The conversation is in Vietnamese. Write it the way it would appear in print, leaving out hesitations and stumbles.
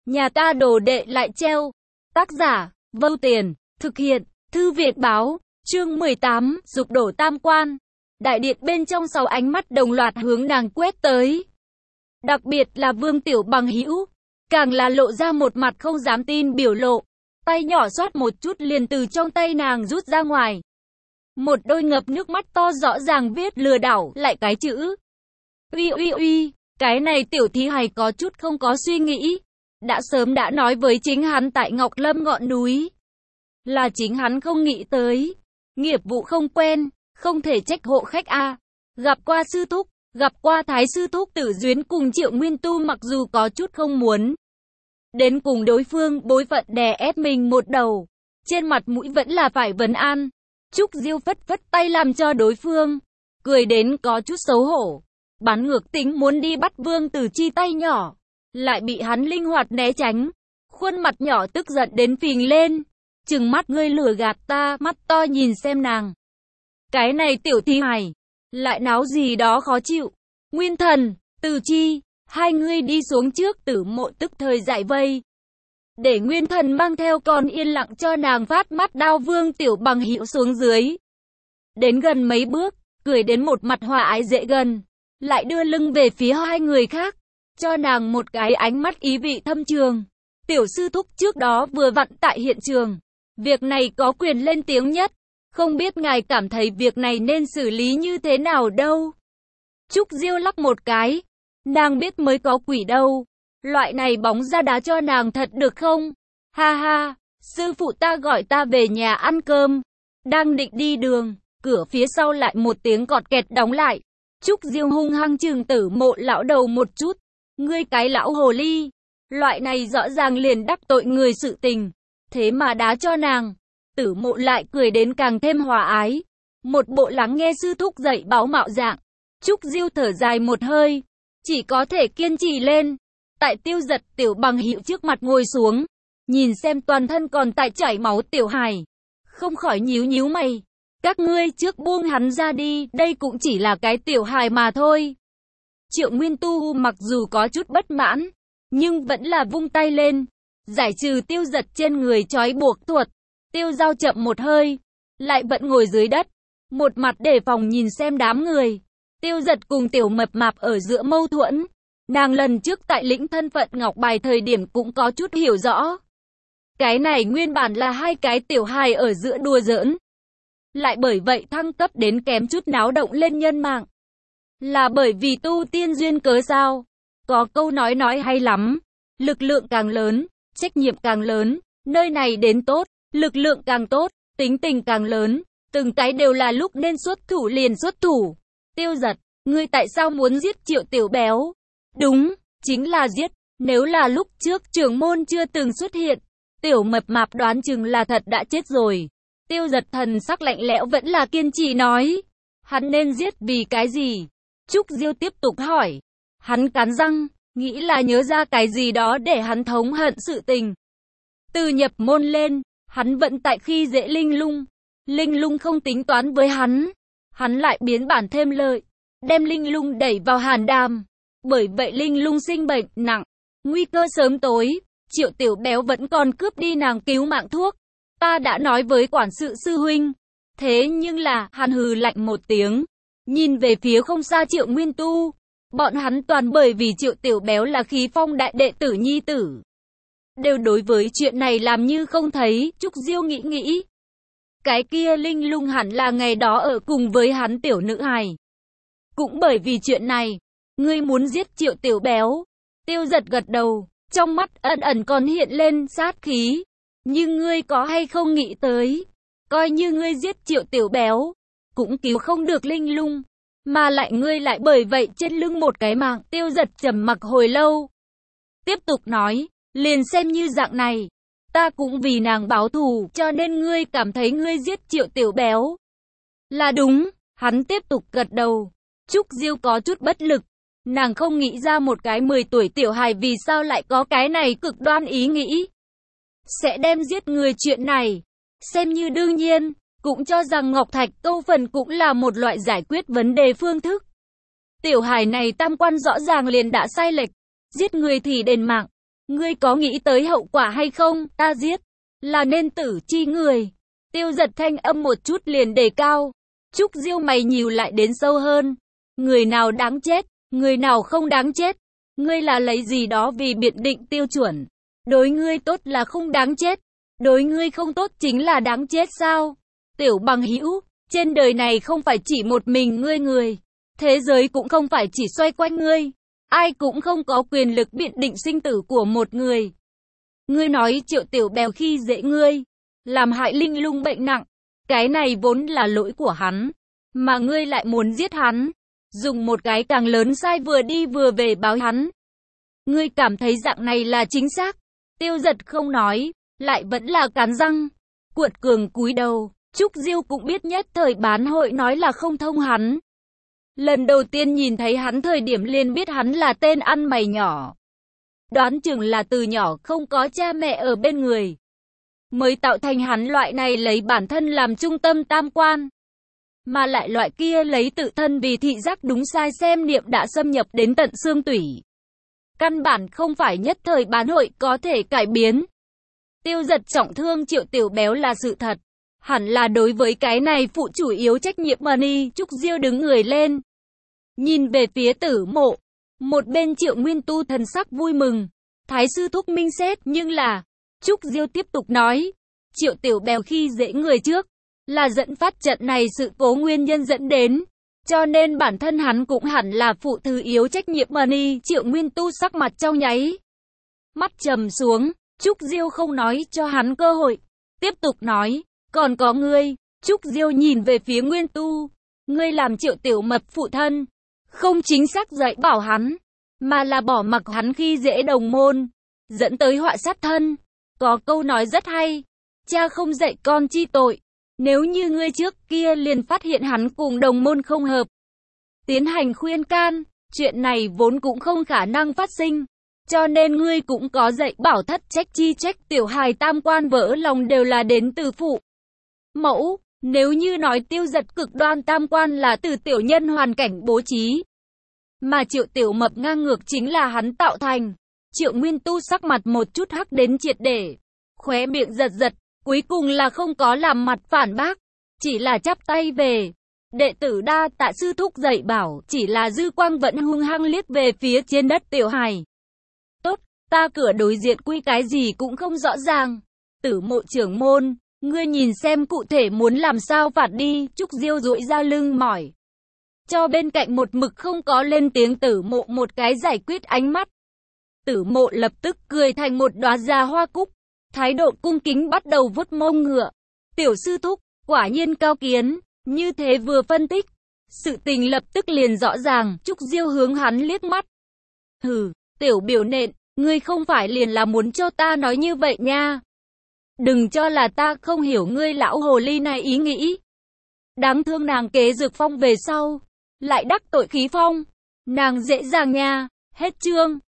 Nhà ta đồ đệ lại treo. Tác giả, Vâu Tiền, thực hiện, Thư viện báo, chương 18, dục đổ tam quan. Đại điện bên trong 6 ánh mắt đồng loạt hướng nàng quét tới. Đặc biệt là Vương Tiểu Bằng hữu, càng là lộ ra một mặt không dám tin biểu lộ. Tay nhỏ xoát một chút liền từ trong tay nàng rút ra ngoài. Một đôi ngập nước mắt to rõ ràng viết lừa đảo lại cái chữ. Uy, cái này tiểu thí hài có chút không có suy nghĩ. Đã sớm đã nói với chính hắn tại Ngọc Lâm ngọn núi. Là chính hắn không nghĩ tới. Nghiệp vụ không quen, không thể trách hộ khách a. Gặp qua sư thúc, gặp qua thái sư thúc Tử Duyến cùng Triệu Nguyên Tu mặc dù có chút không muốn. Đến cùng đối phương bối phận đè ép mình một đầu. Trên mặt mũi vẫn là phải vấn an. Trúc Diêu phất phất tay làm cho đối phương. Cười đến có chút xấu hổ. Bắn ngược tính muốn đi bắt Vương Tử Chi tay nhỏ. Lại bị hắn linh hoạt né tránh. Khuôn mặt nhỏ tức giận đến phình lên. Trừng mắt ngươi lừa gạt ta, mắt to nhìn xem nàng. Cái này tiểu thí hài. Lại náo gì đó khó chịu. Nguyên Thần, Tử Chi, hai ngươi đi xuống trước. Tử Mộ tức thời giải vây. Để Nguyên Thần mang theo con yên lặng cho nàng phát mắt đao. Vương Tiểu Bằng hữu xuống dưới. Đến gần mấy bước, cười đến một mặt hòa ái dễ gần. Lại đưa lưng về phía hai người khác. Cho nàng một cái ánh mắt ý vị thâm trường. Tiểu sư thúc trước đó vừa vặn tại hiện trường. Việc này có quyền lên tiếng nhất. Không biết ngài cảm thấy việc này nên xử lý như thế nào đâu. Trúc Diêu lắc một cái. Nàng biết mới có quỷ đâu. Loại này bóng ra đá cho nàng thật được không? Ha ha, sư phụ ta gọi ta về nhà ăn cơm. Đang định đi đường, cửa phía sau lại một tiếng cọt kẹt đóng lại. Trúc Diêu hung hăng trừng Tử Mộ lão đầu một chút. Ngươi cái lão hồ ly. Loại này rõ ràng liền đắc tội người sự tình. Thế mà đá cho nàng. Tử Mộ lại cười đến càng thêm hòa ái. Một bộ lắng nghe sư thúc dạy báo mạo dạng. Trúc Diêu thở dài một hơi. Chỉ có thể kiên trì lên. Tại Tiêu Giật Tiểu Bằng hữu trước mặt ngồi xuống. Nhìn xem toàn thân còn tại chảy máu tiểu hài. Không khỏi nhíu nhíu mày. Các ngươi trước buông hắn ra đi. Đây cũng chỉ là cái tiểu hài mà thôi. Triệu Nguyên Tu mặc dù có chút bất mãn. Nhưng vẫn là vung tay lên. Giải trừ Tiêu Giật trên người trói buộc tuột. Tiêu Giao chậm một hơi. Lại vẫn ngồi dưới đất. Một mặt đề phòng nhìn xem đám người. Tiêu Giật cùng Tiểu Mập Mạp ở giữa mâu thuẫn. Nàng lần trước tại lĩnh thân phận ngọc bài thời điểm cũng có chút hiểu rõ. Cái này nguyên bản là hai cái tiểu hài ở giữa đùa giỡn. Lại bởi vậy thăng cấp đến kém chút náo động lên nhân mạng. Là bởi vì tu tiên duyên cớ sao? Có câu nói hay lắm. Lực lượng càng lớn, trách nhiệm càng lớn. Nơi này đến tốt, lực lượng càng tốt, tính tình càng lớn. Từng cái đều là lúc nên xuất thủ liền xuất thủ. Tiêu Giật, ngươi tại sao muốn giết Triệu Tiểu Béo? Đúng, chính là giết. Nếu là lúc trước trưởng môn chưa từng xuất hiện, Tiểu Mập Mạp đoán chừng là thật đã chết rồi. Tiêu Giật thần sắc lạnh lẽo vẫn là kiên trì nói. Hắn nên giết vì cái gì? Trúc Diêu tiếp tục hỏi. Hắn cắn răng, nghĩ là nhớ ra cái gì đó để hắn thống hận sự tình. Từ nhập môn lên, hắn vẫn tại khi dễ Linh Lung. Linh Lung không tính toán với hắn. Hắn lại biến bản thêm lợi, đem Linh Lung đẩy vào hàn đàm. Bởi vậy Linh Lung sinh bệnh nặng, nguy cơ sớm tối. Triệu Tiểu Béo vẫn còn cướp đi nàng cứu mạng thuốc. Ta đã nói với quản sự sư huynh. Thế nhưng là, hắn hừ lạnh một tiếng. Nhìn về phía không xa Triệu Nguyên Tu. Bọn hắn toàn bởi vì Triệu Tiểu Béo là khí phong đại đệ tử nhi tử. Đều đối với chuyện này làm như không thấy. Trúc Diêu nghĩ. Cái kia Linh Lung hẳn là ngày đó ở cùng với hắn tiểu nữ hài. Cũng bởi vì chuyện này, ngươi muốn giết Triệu Tiểu Béo. Tiêu Giật gật đầu, trong mắt ẩn ẩn còn hiện lên sát khí. Nhưng ngươi có hay không nghĩ tới, coi như ngươi giết Triệu Tiểu Béo, cũng cứu không được Linh Lung. Mà lại ngươi lại bởi vậy trên lưng một cái mạng. Tiêu Giật trầm mặc hồi lâu. Tiếp tục nói, liền xem như dạng này. Ta cũng vì nàng báo thù, cho nên ngươi cảm thấy ngươi giết Triệu Tiểu Béo là đúng. Hắn tiếp tục gật đầu. Trúc Diêu có chút bất lực. Nàng không nghĩ ra một cái 10 tuổi tiểu hài vì sao lại có cái này cực đoan ý nghĩ. Sẽ đem giết người chuyện này xem như đương nhiên. Cũng cho rằng Ngọc Thạch câu phần cũng là một loại giải quyết vấn đề phương thức. Tiểu hài này tam quan rõ ràng liền đã sai lệch. Giết người thì đền mạng. Ngươi có nghĩ tới hậu quả hay không? Ta giết, là nên tử chi người. Tiêu Giật thanh âm một chút liền đề cao. Trúc Diêu mày nhíu lại đến sâu hơn. Người nào đáng chết, người nào không đáng chết? Ngươi là lấy gì đó vì biện định tiêu chuẩn? Đối ngươi tốt là không đáng chết, đối ngươi không tốt chính là đáng chết sao? Tiểu bằng hữu, trên đời này không phải chỉ một mình ngươi người, thế giới cũng không phải chỉ xoay quanh ngươi, ai cũng không có quyền lực biện định sinh tử của một người. Ngươi nói Triệu Tiểu Bèo khi dễ ngươi, làm hại Linh Lung bệnh nặng, cái này vốn là lỗi của hắn, mà ngươi lại muốn giết hắn, dùng một cái càng lớn sai vừa đi vừa về báo hắn. Ngươi cảm thấy dạng này là chính xác? Tiêu Giật không nói, lại vẫn là cắn răng, cuột cường cúi đầu. Trúc Diêu cũng biết nhất thời bán hội nói là không thông hắn. Lần đầu tiên nhìn thấy hắn thời điểm liền biết hắn là tên ăn mày nhỏ. Đoán chừng là từ nhỏ không có cha mẹ ở bên người, mới tạo thành hắn loại này lấy bản thân làm trung tâm tam quan. Mà lại loại kia lấy tự thân vì thị giác đúng sai xem niệm đã xâm nhập đến tận xương tủy. Căn bản không phải nhất thời bán hội có thể cải biến. Tiêu Giật trọng thương Triệu Tiểu Béo là sự thật. Hẳn là đối với cái này phụ chủ yếu trách nhiệm Money. Trúc Diêu đứng người lên, nhìn về phía Tử Mộ. Một bên Triệu Nguyên Tu thần sắc vui mừng. Thái sư thúc minh xét, nhưng là... Trúc Diêu tiếp tục nói. Triệu Tiểu Béo khi dễ người trước, là dẫn phát trận này sự cố nguyên nhân dẫn đến. Cho nên bản thân hắn cũng hẳn là phụ thứ yếu trách nhiệm Money. Triệu Nguyên Tu sắc mặt trong nháy mắt trầm xuống. Trúc Diêu không nói cho hắn cơ hội, tiếp tục nói. Còn có ngươi. Trúc Diêu nhìn về phía Nguyên Tu. Ngươi làm Triệu Tiểu Mập phụ thân, không chính xác dạy bảo hắn, mà là bỏ mặc hắn khi dễ đồng môn, dẫn tới họa sát thân. Có câu nói rất hay, cha không dạy con chi tội. Nếu như ngươi trước kia liền phát hiện hắn cùng đồng môn không hợp, tiến hành khuyên can, chuyện này vốn cũng không khả năng phát sinh. Cho nên ngươi cũng có dạy bảo thất trách chi trách. Tiểu hài tam quan vỡ lòng đều là đến từ phụ mẫu. Nếu như nói Tiêu Giật cực đoan tam quan là từ tiểu nhân hoàn cảnh bố trí, mà Triệu Tiểu Mập ngang ngược chính là hắn tạo thành. Triệu Nguyên Tu sắc mặt một chút hắc đến triệt để, khóe miệng giật giật, cuối cùng là không có làm mặt phản bác, chỉ là chắp tay về. Đệ tử đa tạ sư thúc dạy bảo. Chỉ là dư quang vẫn hung hăng liếc về phía trên đất tiểu hài. Tốt, ta cửa đối diện quy cái gì cũng không rõ ràng. Tử Mộ trưởng môn, ngươi nhìn xem cụ thể muốn làm sao phạt đi. Trúc Diêu duỗi ra lưng mỏi, cho bên cạnh một mực không có lên tiếng Tử Mộ một cái giải quyết ánh mắt. Tử Mộ lập tức cười thành một đóa gia hoa cúc, thái độ cung kính bắt đầu vuốt mông ngựa. Tiểu sư thúc, quả nhiên cao kiến. Như thế vừa phân tích, sự tình lập tức liền rõ ràng. Trúc Diêu hướng hắn liếc mắt. Hừ, tiểu biểu nện, ngươi không phải liền là muốn cho ta nói như vậy nha. Đừng cho là ta không hiểu ngươi lão hồ ly này ý nghĩ. Đáng thương nàng kế Dược Phong về sau, lại đắc tội Khí Phong. Nàng dễ dàng nha. Hết chương.